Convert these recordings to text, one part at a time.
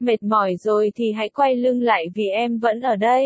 Mệt mỏi rồi thì hãy quay lưng lại vì em vẫn ở đây.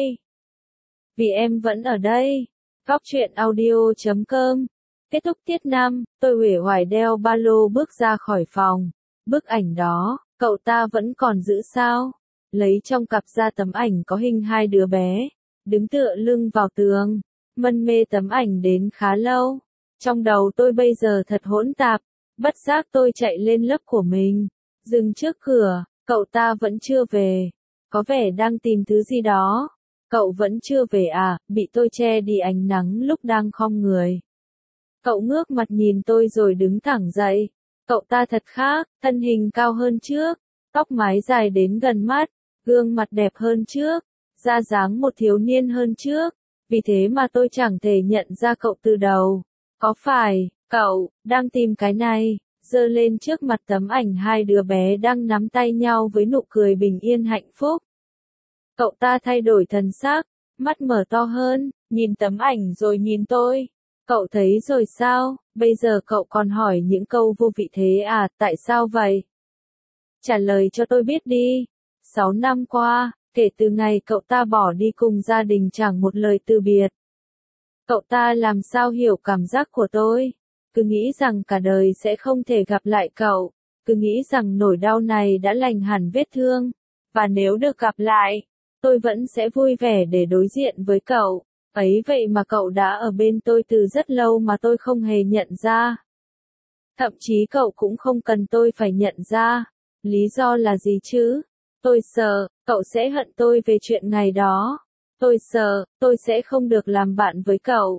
Vì em vẫn ở đây. Góc truyện audio.com. Kết thúc tiết 5, tôi uể oải đeo ba lô bước ra khỏi phòng. Bức ảnh đó, cậu ta vẫn còn giữ sao? Lấy trong cặp ra tấm ảnh có hình hai đứa bé, đứng tựa lưng vào tường. Mân mê tấm ảnh đến khá lâu. Trong đầu tôi bây giờ thật hỗn tạp. Bất giác tôi chạy lên lớp của mình. Dừng trước cửa, cậu ta vẫn chưa về. Có vẻ đang tìm thứ gì đó. Cậu vẫn chưa về à, bị tôi che đi ánh nắng lúc đang khom người. Cậu ngước mặt nhìn tôi rồi đứng thẳng dậy. Cậu ta thật khác, thân hình cao hơn trước, tóc mái dài đến gần mắt, gương mặt đẹp hơn trước, da dáng một thiếu niên hơn trước. Vì thế mà tôi chẳng thể nhận ra cậu từ đầu. Có phải, cậu, đang tìm cái này? Giơ lên trước mặt tấm ảnh hai đứa bé đang nắm tay nhau với nụ cười bình yên hạnh phúc. Cậu ta thay đổi thần sắc, mắt mở to hơn, nhìn tấm ảnh rồi nhìn tôi. Cậu thấy rồi sao, bây giờ cậu còn hỏi những câu vô vị thế à, tại sao vậy? Trả lời cho tôi biết đi. 6 năm qua, kể từ ngày cậu ta bỏ đi cùng gia đình chẳng một lời từ biệt. Cậu ta làm sao hiểu cảm giác của tôi? Cứ nghĩ rằng cả đời sẽ không thể gặp lại cậu. Cứ nghĩ rằng nỗi đau này đã lành hẳn vết thương. Và nếu được gặp lại, tôi vẫn sẽ vui vẻ để đối diện với cậu. Ấy vậy mà cậu đã ở bên tôi từ rất lâu mà tôi không hề nhận ra. Thậm chí cậu cũng không cần tôi phải nhận ra. Lý do là gì chứ? Tôi sợ, cậu sẽ hận tôi về chuyện ngày đó. Tôi sợ, tôi sẽ không được làm bạn với cậu.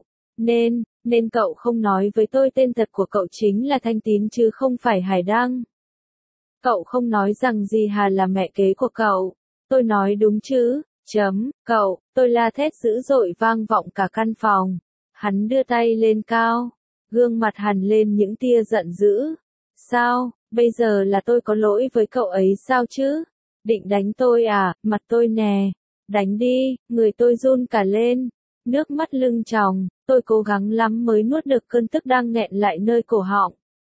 Nên cậu không nói với tôi tên thật của cậu chính là Thanh Tín chứ không phải Hải Đăng. Cậu không nói rằng dì Hà là mẹ kế của cậu. Tôi nói đúng chứ? Cậu, tôi la thét dữ dội vang vọng cả căn phòng. Hắn đưa tay lên cao. Gương mặt hằn lên những tia giận dữ. Sao, bây giờ là tôi có lỗi với cậu ấy sao chứ? Định đánh tôi à, mặt tôi nè. Đánh đi, người tôi run cả lên. Nước mắt lưng tròng, tôi cố gắng lắm mới nuốt được cơn tức đang nghẹn lại nơi cổ họng.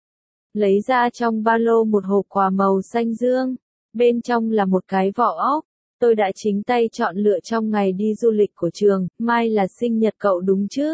Lấy ra trong ba lô một hộp quà màu xanh dương. Bên trong là một cái vỏ ốc. Tôi đã chính tay chọn lựa trong ngày đi du lịch của trường, mai là sinh nhật cậu đúng chứ?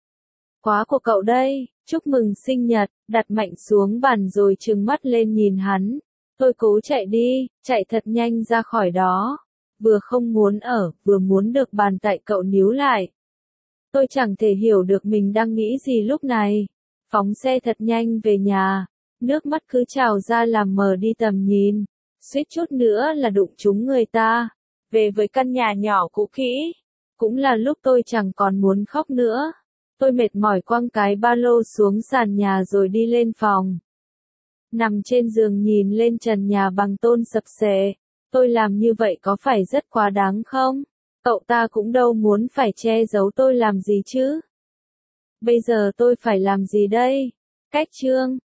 Quà của cậu đây, chúc mừng sinh nhật, đặt mạnh xuống bàn rồi trừng mắt lên nhìn hắn. Tôi cố chạy đi, chạy thật nhanh ra khỏi đó. Vừa không muốn ở, vừa muốn được bàn tay cậu níu lại. Tôi chẳng thể hiểu được mình đang nghĩ gì lúc này. Phóng xe thật nhanh về nhà. Nước mắt cứ trào ra làm mờ đi tầm nhìn. Suýt chút nữa là đụng trúng người ta. Về với căn nhà nhỏ cũ kỹ. Cũng là lúc tôi chẳng còn muốn khóc nữa. Tôi mệt mỏi quăng cái ba lô xuống sàn nhà rồi đi lên phòng. Nằm trên giường nhìn lên trần nhà bằng tôn sập xệ. Tôi làm như vậy có phải rất quá đáng không? Cậu ta cũng đâu muốn phải che giấu tôi làm gì chứ? Bây giờ tôi phải làm gì đây? Cách chương